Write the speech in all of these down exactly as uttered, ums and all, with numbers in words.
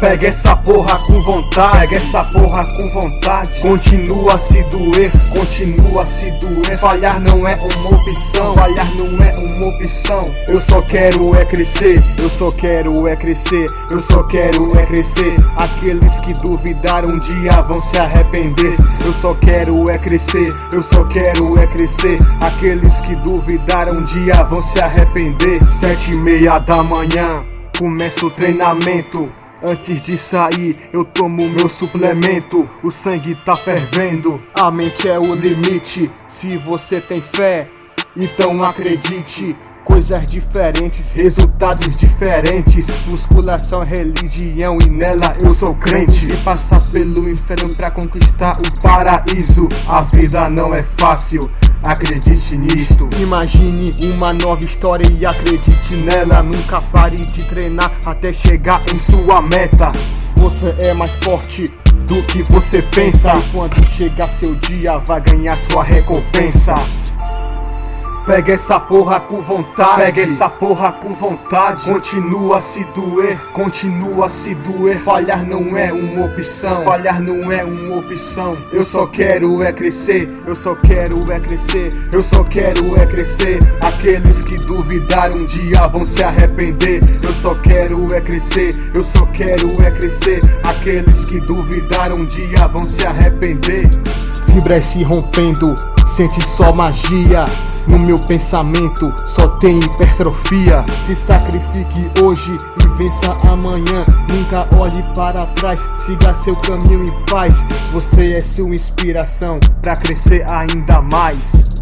Pega essa porra com vontade, pega essa porra com vontade. Continua a se doer, continua a se doer. Falhar não é uma opção, falhar não é uma opção. Eu só quero é crescer, eu só quero é crescer, eu só quero é crescer. Aqueles que duvidaram um dia vão se arrepender. Eu só quero é crescer, eu só quero é crescer. Aqueles que duvidaram um dia vão se arrepender. Sete e meia da manhã, começa o treinamento. Antes de sair, eu tomo meu suplemento. O sangue tá fervendo, a mente é o limite. Se você tem fé, então acredite. Coisas diferentes, resultados diferentes. Musculação, religião e nela eu sou crente. E passar pelo inferno pra conquistar o paraíso. A vida não é fácil, acredite nisto. Imagine uma nova história e acredite nela. Nunca pare de treinar até chegar em sua meta. Você é mais forte do que você pensa. E quando chegar seu dia vai ganhar sua recompensa. Pega essa porra com vontade, pega essa porra com vontade. Continua a se doer, continua a se doer. Falhar não é uma opção, falhar não é uma opção. Eu só quero é crescer, eu só quero é crescer, eu só quero é crescer. Aqueles que duvidaram um dia vão se arrepender. Eu só quero é crescer, eu só quero é crescer. Aqueles que duvidaram um dia vão se arrepender. Fibras se rompendo, sente só magia. No meu pensamento só tem hipertrofia. Se sacrifique hoje e vença amanhã. Nunca olhe para trás, siga seu caminho em paz. Você é sua inspiração pra crescer ainda mais.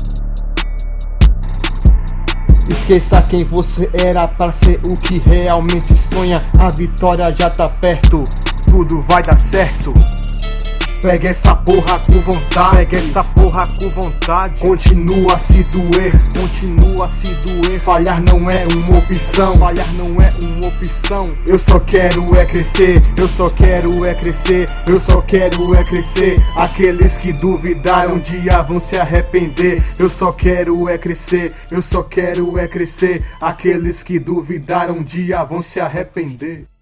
Esqueça quem você era pra ser o que realmente sonha. A vitória já tá perto, tudo vai dar certo. Pega essa porra com vontade, pega essa porra com vontade. Continua a se doer, continua a se doer. Falhar não é uma opção, falhar não é uma opção. Eu só quero é crescer, eu só quero é crescer, eu só quero é crescer. Aqueles que duvidaram um dia vão se arrepender. Eu só quero é crescer, eu só quero é crescer. Aqueles que duvidaram um dia vão se arrepender.